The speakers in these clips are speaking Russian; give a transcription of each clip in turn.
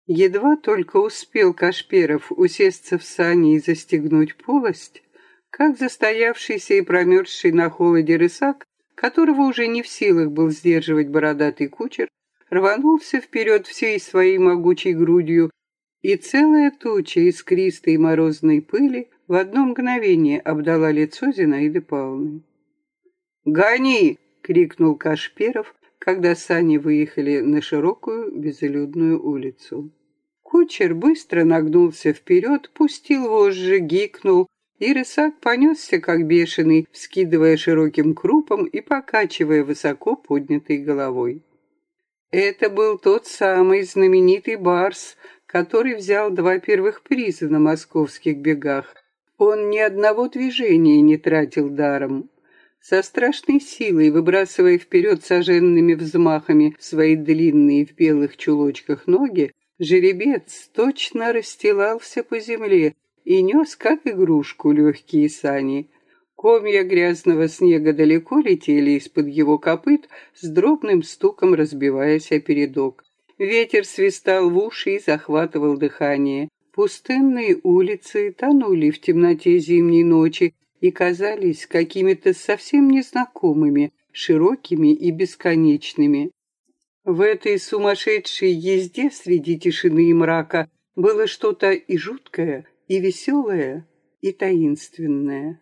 Едва только успел Кашперов усесться в сани и застегнуть полость, как застоявшийся и промерзший на холоде рысак, которого уже не в силах был сдерживать бородатый кучер, рванулся вперед всей своей могучей грудью, и целая туча искристой морозной пыли в одно мгновение обдала лицо Зинаиды Павловны. «Гони!» — крикнул Кашперов, когда сани выехали на широкую безлюдную улицу. Кучер быстро нагнулся вперед, пустил вожжи, гикнул, и рысак понесся, как бешеный, вскидывая широким крупом и покачивая высоко поднятой головой. Это был тот самый знаменитый барс, который взял 2 первых приза на московских бегах. Он ни одного движения не тратил даром. Со страшной силой, выбрасывая вперед соженными взмахами свои длинные в белых чулочках ноги, жеребец точно расстилался по земле и нес, как игрушку, легкие сани. Комья грязного снега далеко летели из-под его копыт, с дробным стуком разбиваясь о передок. Ветер свистал в уши и захватывал дыхание. Пустынные улицы тонули в темноте зимней ночи и казались какими-то совсем незнакомыми, широкими и бесконечными. В этой сумасшедшей езде среди тишины и мрака было что-то и жуткое, и веселое, и таинственное.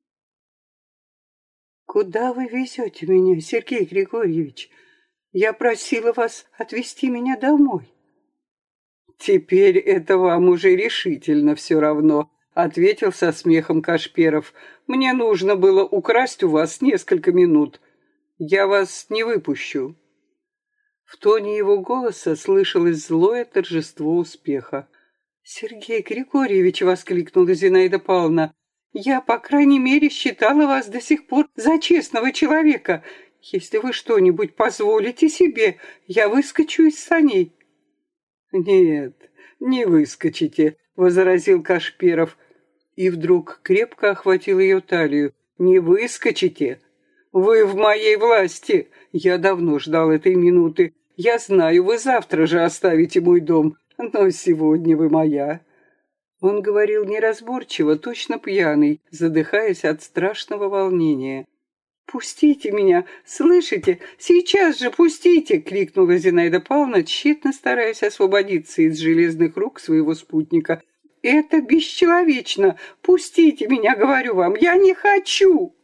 «Куда вы везете меня, Сергей Григорьевич? Я просила вас отвезти меня домой». «Теперь это вам уже решительно все равно», — ответил со смехом Кашперов. «Мне нужно было украсть у вас несколько минут. Я вас не выпущу». В тоне его голоса слышалось злое торжество успеха. «Сергей Григорьевич!» — воскликнула Зинаида Павловна. «Я, по крайней мере, считала вас до сих пор за честного человека. Если вы что-нибудь позволите себе, я выскочу из саней». «Нет, не выскочите», — возразил Кашперов. И вдруг крепко охватил ее талию. «Не выскочите! Вы в моей власти! Я давно ждал этой минуты. Я знаю, вы завтра же оставите мой дом, но сегодня вы моя». Он говорил неразборчиво, точно пьяный, задыхаясь от страшного волнения. «Пустите меня! Слышите? Сейчас же пустите!» — крикнула Зинаида Павловна, тщетно стараясь освободиться из железных рук своего спутника. «Это бесчеловечно! Пустите меня, говорю вам! Я не хочу!»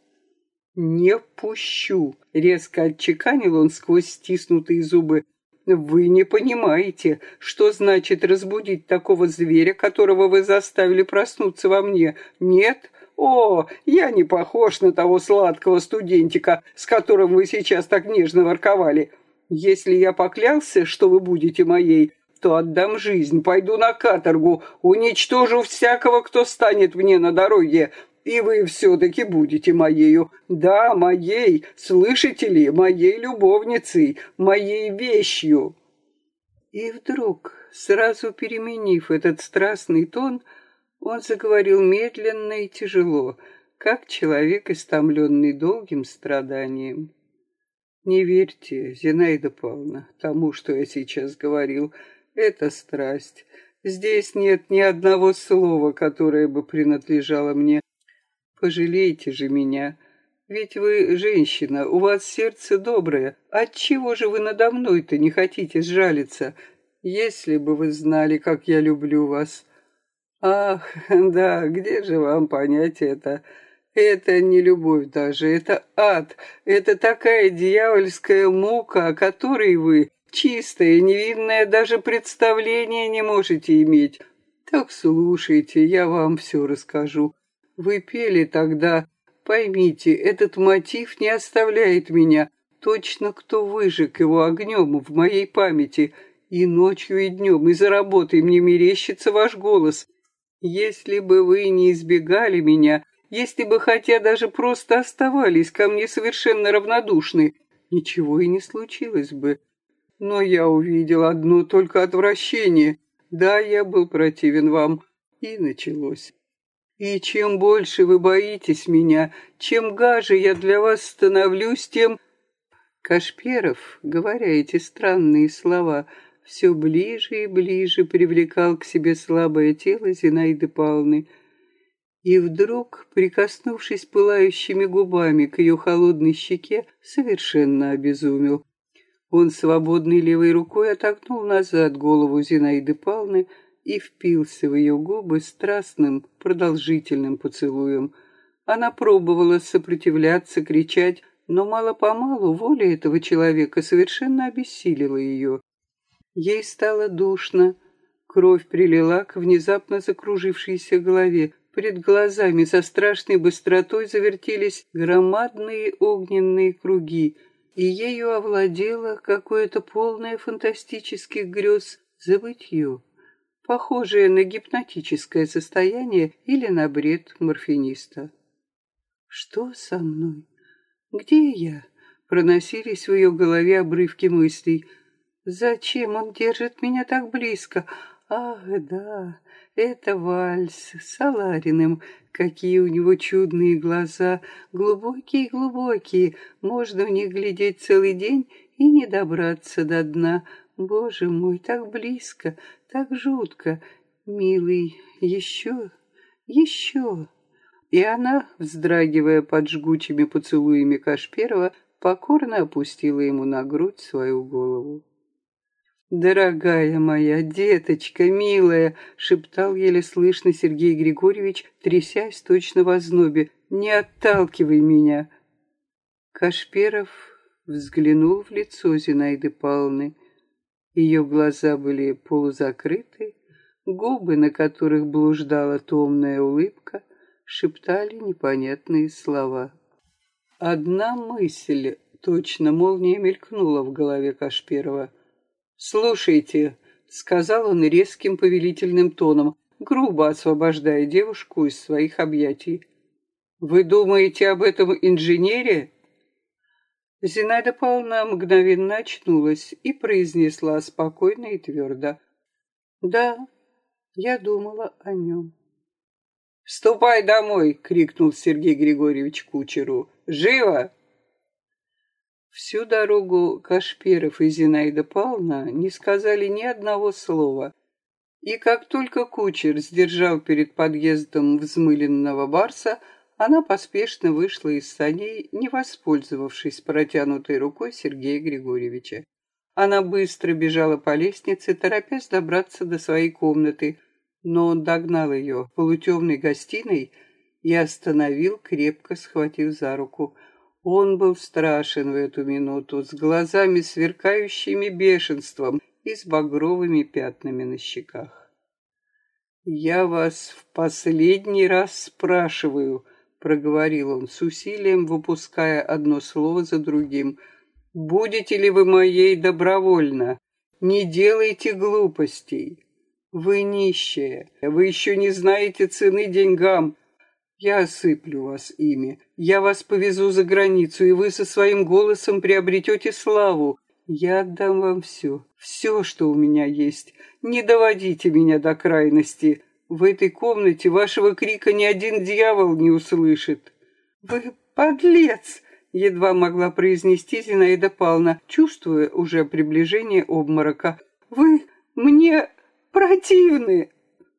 «Не пущу!» — резко отчеканил он сквозь стиснутые зубы. «Вы не понимаете, что значит разбудить такого зверя, которого вы заставили проснуться во мне. Нет? О, я не похож на того сладкого студентика, с которым вы сейчас так нежно ворковали. Если я поклялся, что вы будете моей, то отдам жизнь, пойду на каторгу, уничтожу всякого, кто станет мне на дороге. И вы все-таки будете моею. Да, моей, слышите ли, моей любовницей, моей вещью». И вдруг, сразу переменив этот страстный тон, он заговорил медленно и тяжело, как человек, истомленный долгим страданием. «Не верьте, Зинаида Павловна, тому, что я сейчас говорил. Это страсть. Здесь нет ни одного слова, которое бы принадлежало мне. Пожалейте же меня, ведь вы женщина, у вас сердце доброе. Отчего же вы надо мной-то не хотите сжалиться? Если бы вы знали, как я люблю вас». «Ах, да, где же вам понять это? Это не любовь даже, это ад, это такая дьявольская мука, о которой вы, чистая, невинная, даже представления не можете иметь. Так слушайте, я вам все расскажу. Вы пели тогда, поймите, этот мотив не оставляет меня, точно кто выжег его огнем в моей памяти, и ночью, и днем, и за работой мне мерещится ваш голос. Если бы вы не избегали меня, если бы хотя даже просто оставались ко мне совершенно равнодушны, ничего и не случилось бы. Но я увидел одно только отвращение. Да, я был противен вам, и началось. И чем больше вы боитесь меня, чем гаже я для вас становлюсь, тем...» Кашперов, говоря эти странные слова, все ближе и ближе привлекал к себе слабое тело Зинаиды Павловны. И вдруг, прикоснувшись пылающими губами к ее холодной щеке, совершенно обезумел. Он свободной левой рукой отогнул назад голову Зинаиды Павловны и впился в ее губы страстным, продолжительным поцелуем. Она пробовала сопротивляться, кричать, но мало-помалу воля этого человека совершенно обессилила ее. Ей стало душно, кровь прилила к внезапно закружившейся голове, перед глазами со страшной быстротой завертелись громадные огненные круги, и ею овладело какое-то полное фантастических грез забытье, похожее на гипнотическое состояние или на бред морфиниста. «Что со мной? Где я?» Проносились в ее голове обрывки мыслей. «Зачем он держит меня так близко? Ах, да, это вальс с Алариным. Какие у него чудные глаза, глубокие-глубокие. Можно в них глядеть целый день и не добраться до дна. Боже мой, так близко, так жутко. Милый, еще, еще». И она, вздрагивая под жгучими поцелуями Кашперова, покорно опустила ему на грудь свою голову. «Дорогая моя, деточка, милая!» — шептал еле слышно Сергей Григорьевич, трясясь точно в ознобе. «Не отталкивай меня!» Кашперов взглянул в лицо Зинаиды Павловны. Ее глаза были полузакрыты, губы, на которых блуждала томная улыбка, шептали непонятные слова. Одна мысль, точно молния, мелькнула в голове Кашперова. «Слушайте», — сказал он резким повелительным тоном, грубо освобождая девушку из своих объятий. «Вы думаете об этом инженере?» Зинаида Павловна мгновенно очнулась и произнесла спокойно и твердо. «Да, я думала о нем». «Ступай домой!» — крикнул Сергей Григорьевич кучеру. «Живо!» Всю дорогу Кашперов и Зинаида Павловна не сказали ни одного слова. И как только кучер сдержал перед подъездом взмыленного барса, она поспешно вышла из саней, не воспользовавшись протянутой рукой Сергея Григорьевича. Она быстро бежала по лестнице, торопясь добраться до своей комнаты, но он догнал ее в полутемной гостиной и остановил, крепко схватив за руку. Он был страшен в эту минуту, с глазами, сверкающими бешенством и с багровыми пятнами на щеках. «Я вас в последний раз спрашиваю», — проговорил он с усилием, выпуская одно слово за другим, — «будете ли вы моей добровольно? Не делайте глупостей. Вы нищая, вы еще не знаете цены деньгам. Я осыплю вас ими, я вас повезу за границу, и вы со своим голосом приобретете славу. Я отдам вам все, все, что у меня есть. Не доводите меня до крайности. В этой комнате вашего крика ни один дьявол не услышит». «Вы подлец!» — едва могла произнести Зинаида Павловна, чувствуя уже приближение обморока. «Вы мне противны!»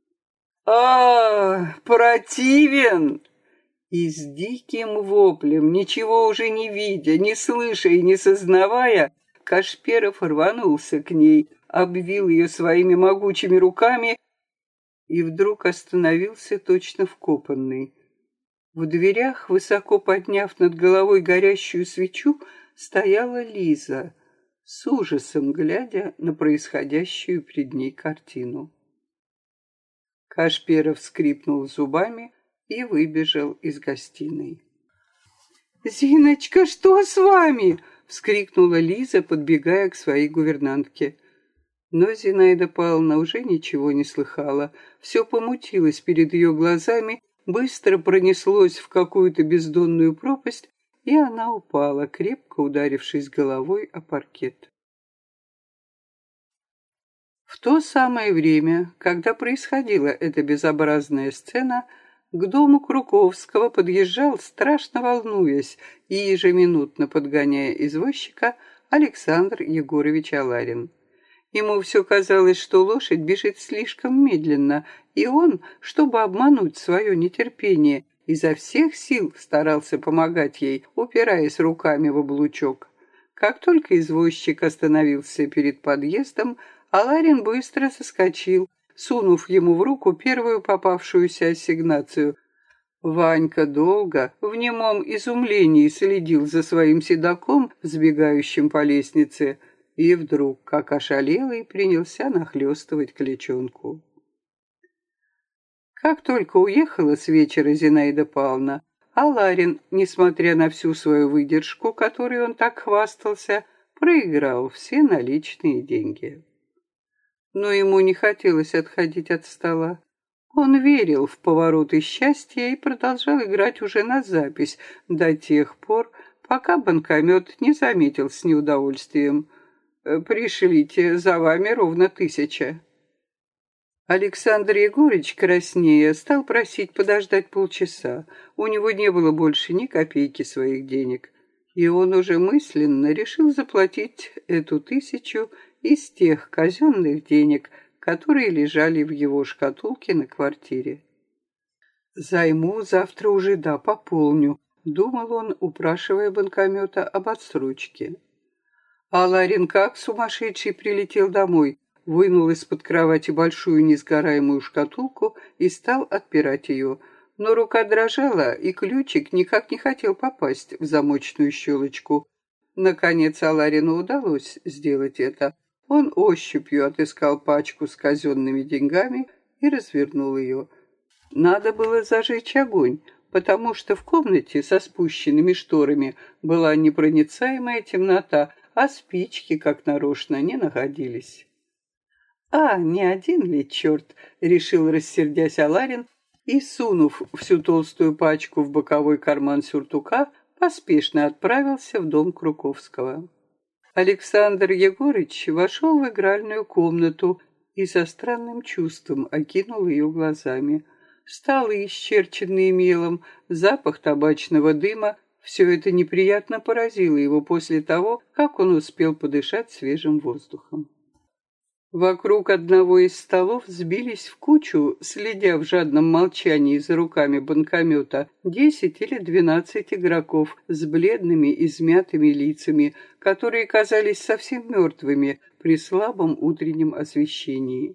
Противен!» И с диким воплем, ничего уже не видя, не слыша и не сознавая, Кашперов рванулся к ней, обвил ее своими могучими руками и вдруг остановился точно вкопанный. В дверях, высоко подняв над головой горящую свечу, стояла Лиза, с ужасом глядя на происходящую пред ней картину. Кашперов скрипнул зубами и выбежал из гостиной. «Зиночка, что с вами?» — вскрикнула Лиза, подбегая к своей гувернантке. Но Зинаида Павловна уже ничего не слыхала. Все помутилось перед ее глазами, быстро пронеслось в какую-то бездонную пропасть, и она упала, крепко ударившись головой о паркет. В то самое время, когда происходила эта безобразная сцена, к дому Круковского подъезжал, страшно волнуясь и ежеминутно подгоняя извозчика, Александр Егорович Аларин. Ему все казалось, что лошадь бежит слишком медленно, и он, чтобы обмануть свое нетерпение, изо всех сил старался помогать ей, упираясь руками в облучок. Как только извозчик остановился перед подъездом, Аларин быстро соскочил, сунув ему в руку первую попавшуюся ассигнацию. Ванька долго, в немом изумлении следил за своим седаком, взбегающим по лестнице, и вдруг, как ошалелый, принялся нахлёстывать клячонку. Как только уехала с вечера Зинаида Павловна, Аларин, несмотря на всю свою выдержку, которой он так хвастался, проиграл все наличные деньги. Но ему не хотелось отходить от стола. Он верил в повороты счастья и продолжал играть уже на запись до тех пор, пока банкомет не заметил с неудовольствием: «Пришлите, за вами ровно 1000». Александр Егорыч, краснея, стал просить подождать полчаса. У него не было больше ни копейки своих денег, и он уже мысленно решил заплатить эту 1000 из тех казенных денег, которые лежали в его шкатулке на квартире. «Займу завтра уже, да, пополню», — думал он, упрашивая банкомета об отсрочке. А Ларин как сумасшедший прилетел домой, вынул из-под кровати большую несгораемую шкатулку и стал отпирать ее. Но рука дрожала, и ключик никак не хотел попасть в замочную щелочку. Наконец Аларину удалось сделать это. Он ощупью отыскал пачку с казенными деньгами и развернул ее. Надо было зажечь огонь, потому что в комнате со спущенными шторами была непроницаемая темнота, а спички, как нарочно, не находились. «А, не один ли черт?» — решил, рассердясь Аларин, и, сунув всю толстую пачку в боковой карман сюртука, поспешно отправился в дом Круковского. Александр Егорыч вошел в игральную комнату и со странным чувством окинул ее глазами. Столы, исчерченные мелом, запах табачного дыма — все это неприятно поразило его после того, как он успел подышать свежим воздухом. Вокруг одного из столов сбились в кучу, следя в жадном молчании за руками банкомета, 10 или 12 игроков с бледными, измятыми лицами, которые казались совсем мертвыми при слабом утреннем освещении.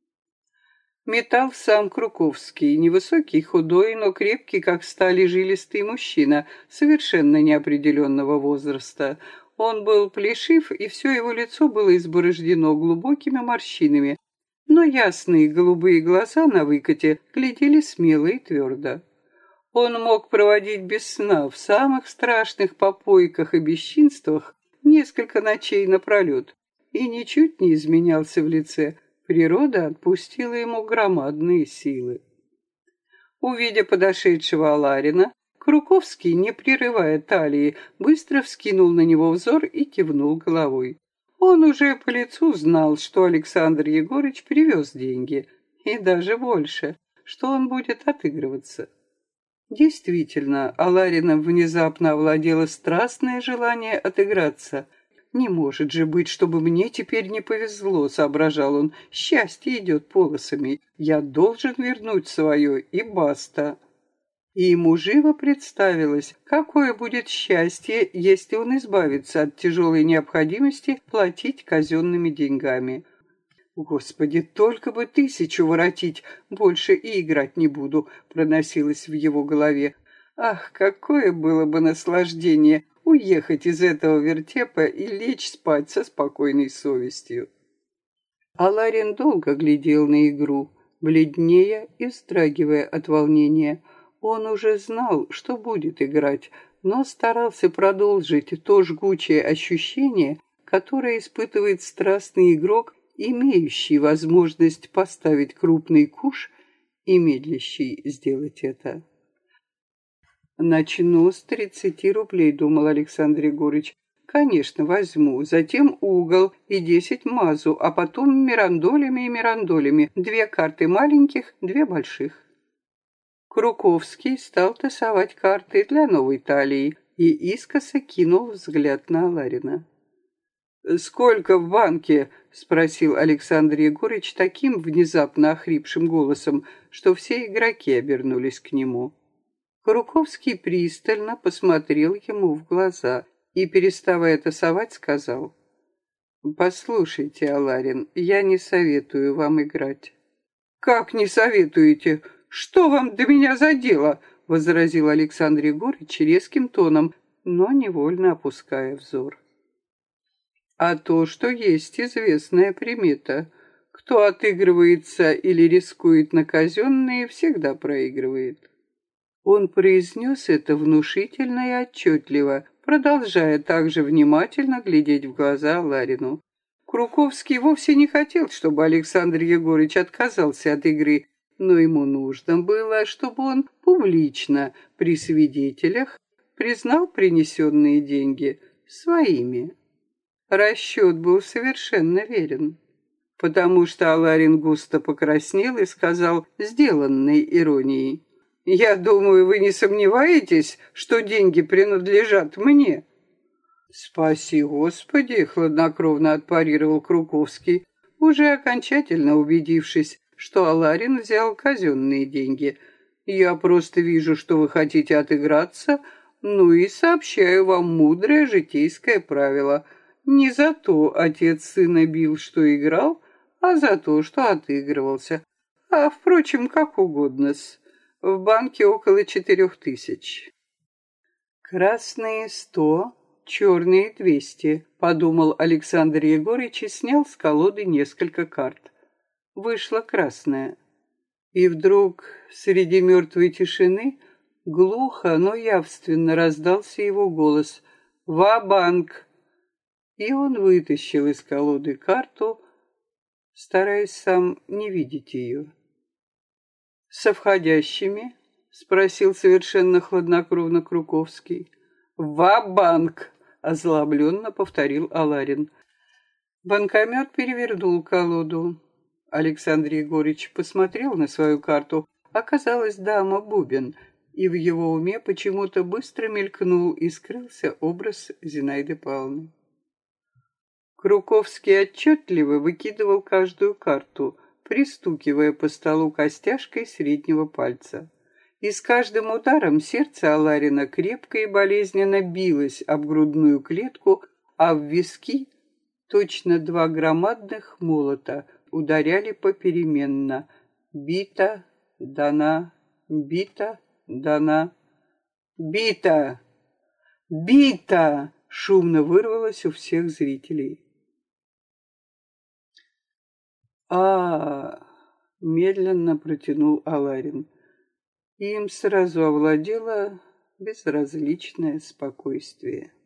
Метал сам Круковский, невысокий, худой, но крепкий, как сталь, и жилистый мужчина, совершенно неопределенного возраста. Он был плешив, и все его лицо было изборождено глубокими морщинами, но ясные голубые глаза на выкате глядели смело и твердо. Он мог проводить без сна в самых страшных попойках и бесчинствах несколько ночей напролет и ничуть не изменялся в лице. Природа отпустила ему громадные силы. Увидя подошедшего Аларина, Круковский, не прерывая талии, быстро вскинул на него взор и кивнул головой. Он уже по лицу знал, что Александр Егорыч привез деньги, и даже больше, что он будет отыгрываться. Действительно, Аларином внезапно овладело страстное желание отыграться. «Не может же быть, чтобы мне теперь не повезло», — соображал он. «Счастье идет полосами. Я должен вернуть свое, и баста». И ему живо представилось, какое будет счастье, если он избавится от тяжелой необходимости платить казенными деньгами. «Господи, только бы 1000 воротить, больше и играть не буду», — проносилось в его голове. «Ах, какое было бы наслаждение уехать из этого вертепа и лечь спать со спокойной совестью». Аларин долго глядел на игру, бледнея и вздрагивая от волнения. Он уже знал, что будет играть, но старался продолжить то жгучее ощущение, которое испытывает страстный игрок, имеющий возможность поставить крупный куш и медлящий сделать это. «Начну с 30 рублей», — думал Александр Егорыч. «Конечно, возьму, затем угол и 10 мазу, а потом мирандолями и мирандолями, 2 карты маленьких, 2 больших». Круковский стал тасовать карты для новой талии и искоса кинул взгляд на Аларина. «Сколько в банке?» — спросил Александр Егорыч таким внезапно охрипшим голосом, что все игроки обернулись к нему. Круковский пристально посмотрел ему в глаза и, переставая тасовать, сказал: «Послушайте, Аларин, я не советую вам играть». «Как не советуете? Что вам до меня за дело?» — возразил Александр Егорыч резким тоном, но невольно опуская взор. «А то, что есть известная примета. Кто отыгрывается или рискует на казенные, всегда проигрывает». Он произнес это внушительно и отчетливо, продолжая также внимательно глядеть в глаза Ларину. Круковский вовсе не хотел, чтобы Александр Егорыч отказался от игры, но ему нужно было, чтобы он публично, при свидетелях, признал принесенные деньги своими. Расчет был совершенно верен, потому что Аларин густо покраснел и сказал сделанной иронией: «Я думаю, вы не сомневаетесь, что деньги принадлежат мне?» «Спаси Господи!» — хладнокровно отпарировал Круковский, уже окончательно убедившись, что Аларин взял казенные деньги. «Я просто вижу, что вы хотите отыграться, ну и сообщаю вам мудрое житейское правило. Не за то отец сына бил, что играл, а за то, что отыгрывался. А, впрочем, как угодно-с. В банке около 4000. Красные 100, черные 200, подумал Александр Егорыч и снял с колоды несколько карт. Вышла красная. И вдруг среди мертвой тишины глухо, но явственно раздался его голос: «Ва-банк!» И он вытащил из колоды карту, стараясь сам не видеть ее. «Со входящими?» — спросил совершенно хладнокровно Круковский. «Ва-банк!» — озлобленно повторил Аларин. Банкомет перевернул колоду. Александр Егорыч посмотрел на свою карту. Оказалась дама Бубен, и в его уме почему-то быстро мелькнул и скрылся образ Зинаиды Павловны. Круковский отчетливо выкидывал каждую карту, пристукивая по столу костяшкой среднего пальца. И с каждым ударом сердце Аларина крепко и болезненно билось об грудную клетку, а в виски точно два громадных молота ударяли попеременно. Бита, дана, бита, дана. «Бита! Бита!» — шумно вырвалось у всех зрителей. Медленно протянул Аларин. Им сразу овладело безразличное спокойствие.